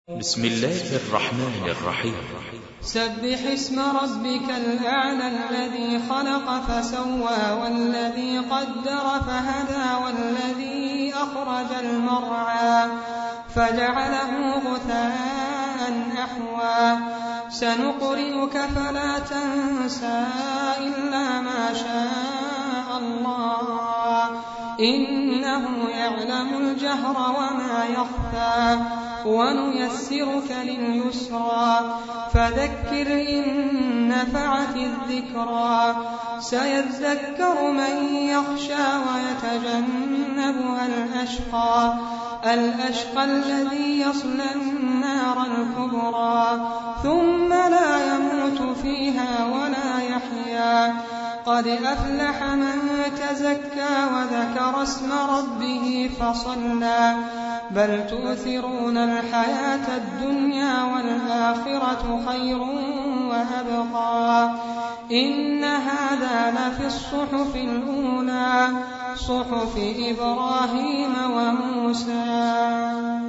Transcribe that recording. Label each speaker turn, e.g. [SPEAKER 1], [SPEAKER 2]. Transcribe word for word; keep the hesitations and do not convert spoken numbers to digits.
[SPEAKER 1] بسم الله الرحمن الرحيم.
[SPEAKER 2] سبح اسم ربك الأعلى الذي خلق فسوى والذي قدر فهدى والذي أخرج المرعى فجعله غثاء أحوى سنقرئك فلا تنسى إلا ما شاء الله إنه يعلم الجهر وما يخفى ونيسرك لليسرى فذكر إن نفعت الذكرى سيذكر من يخشى ويتجنبها الأشقى الأشقى الذي يصلى النار الكبرى ثم لا يموت فيها ولا يحيا قد أفلح من تزكى وذكر اسم ربه فصلى بل تؤثرون الحياة الدنيا والآخرة خير وأبقى إن هذا لفي الصحف الأولى صحف إبراهيم وموسى.